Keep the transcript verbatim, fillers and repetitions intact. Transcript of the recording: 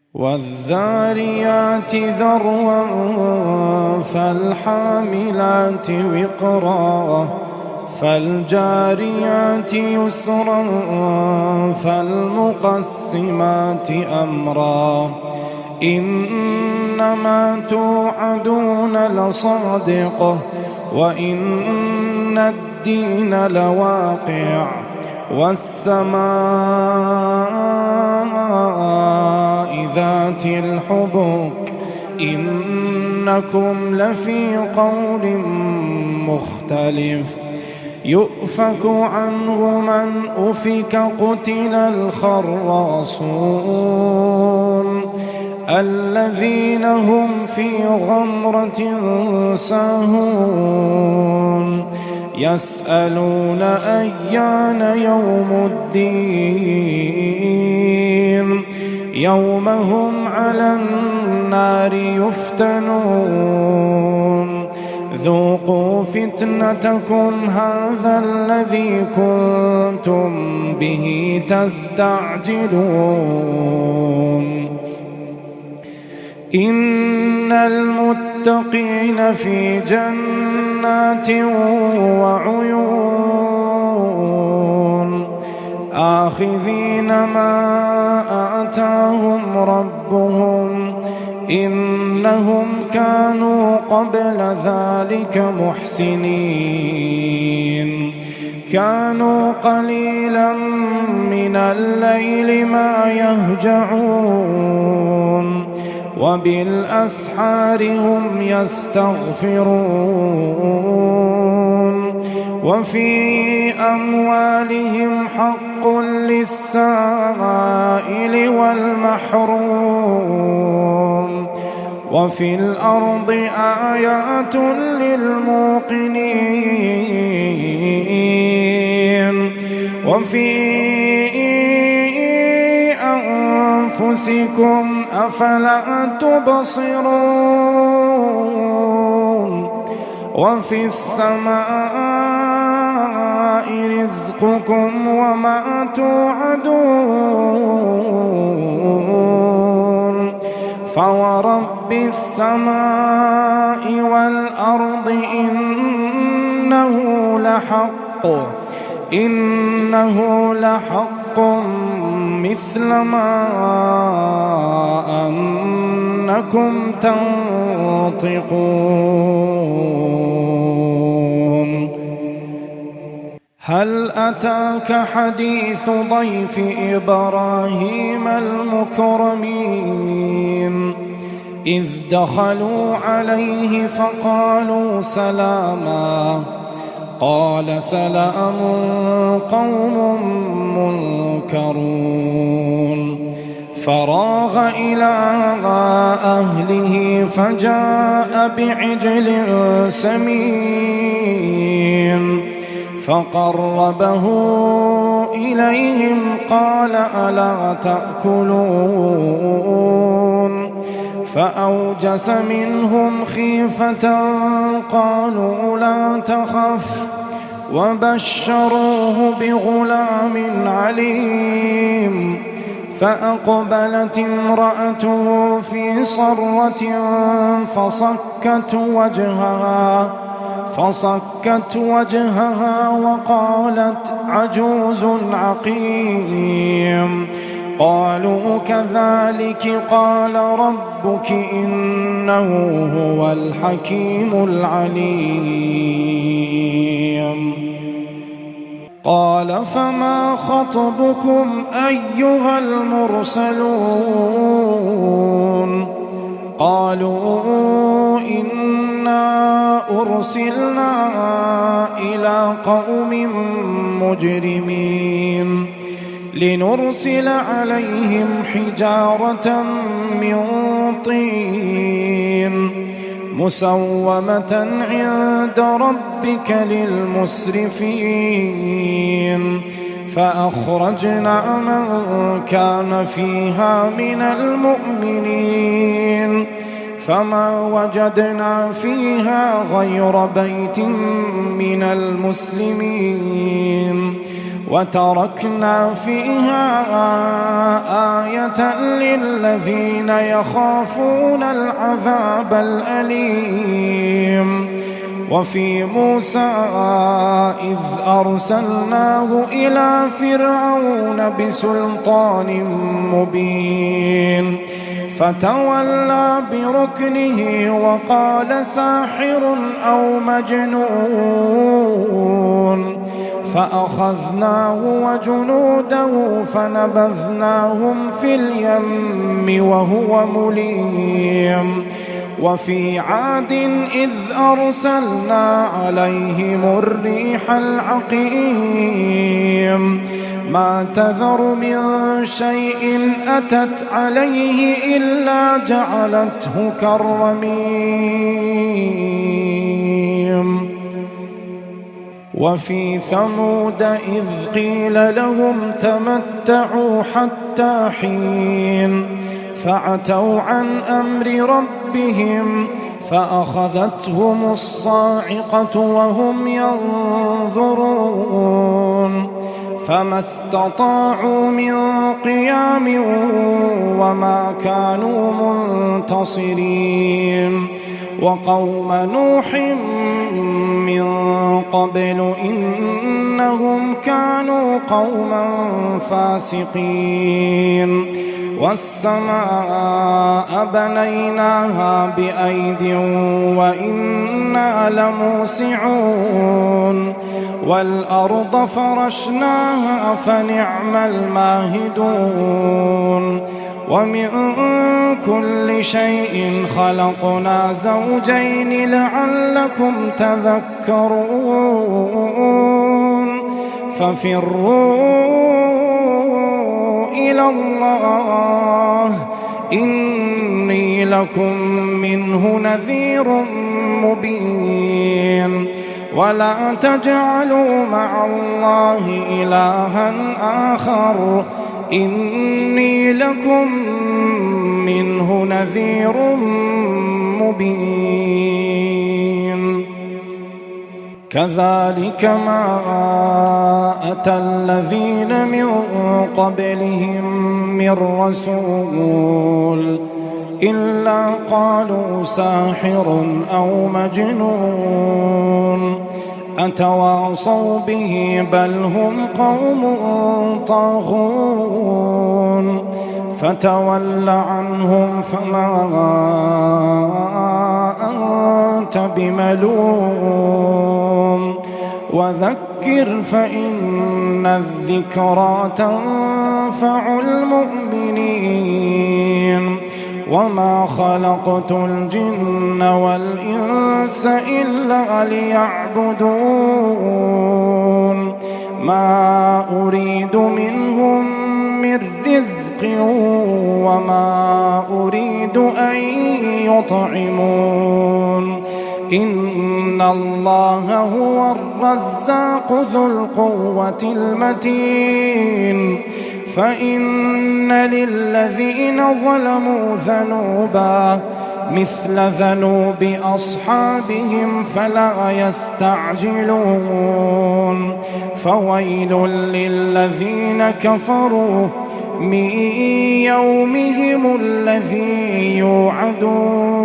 والذاريات ذروا فالحاملات وقرا فالجاريات يسرا فالمقسمات أمرا إنما توعدون لصادق وإن الدين لواقع والسماء ذات الحبك إنكم لفي قول مختلف يؤفك عنه من أفك قتل الخراصون الذين هم في غمرة ساهون يسألون أيان يوم الدين يوم هم على النار يفتنون ذوقوا فتنتكم هذا الذي كنتم به تستعجلون إن المتقين في جنات وعيون آخذين ما آتاهم ربهم إنهم كانوا قبل ذلك محسنين كانوا قليلا من الليل ما يهجعون وبالأسحار هم يستغفرون وفي أموالهم حق للسائل والمحروم وفي الأرض آيات للموقنين وفي أنفسكم أفلا تبصرون وفي السماء رزقكم وما توعدون فورب السماء والأرض إنه لحق إنه لحق مثل ما أنكم تنطقون هل أتاك حديث ضيف إبراهيم المكرمين إذ دخلوا عليه فقالوا سلاما قال سلام قوم منكرون فراغ إلى أهله فجاء بعجل سمين فقربه إليهم قال ألا تأكلون فأوجس منهم خيفة قالوا لا تخف وبشروه بغلام عليم فأقبلت امرأته في صرة فصكت وجهها فصكت وجهها وقالت عجوز عقيم قالوا كذلك قال ربك إنه هو الحكيم العليم قال فما خطبكم أيها المرسلون قالوا إنا أرسلنا إلى قوم مجرمين لنرسل عليهم حجارة من طين مسومة عند ربك للمسرفين فأخرجنا من كان فيها من المؤمنين فما وجدنا فيها غير بيت من المسلمين وتركنا فيها آية للذين يخافون العذاب الأليم. وفي موسى إذ أرسلناه إلى فرعون بسلطان مبين فتولى بركنه وقال ساحر أو مجنون فأخذناه وجنوده فنبذناهم في اليم وهو مليم. وفي عاد إذ أرسلنا عليهم الريح العقيم ما تذر من شيء أتت عليه إلا جعلته كالرميم. وفي ثمود إذ قيل لهم تمتعوا حتى حين فعتوا عن أمر ربهم فأخذتهم الصاعقة وهم ينظرون فما استطاعوا من قيام وما كانوا منتصرين. وقوم نوح من قبل إنهم كانوا قوما فاسقين. والسماء بنيناها بأيد وإنا لموسعون والأرض فرشناها فنعم الماهدون. ومن كل شيء خلقنا زوجين لعلكم تذكرون. ففروا إلى الله إني لكم منه نذير مبين. ولا تجعلوا مع الله إلها آخر إني لكم منه نذير مبين. كذلك ما أتى الذين من قبلهم من رسول إلا قالوا ساحر أو مجنون أتواصوا به بل هم قوم طاغون. فتول عنهم فما أنت بملوم وذكر فإن الذكرى تنفع المؤمنين. وما خلقت الجن والإنس إلا ليعبدون ما أريد منهم من رزق وما أريد أن يطعمون إن الله هو الرزاق ذو القوة المتين. فإن للذين ظلموا ذنوبا مثل ذنوب أصحابهم فلا يستعجلون. فويل للذين كفروا من يومهم الذي يوعدون.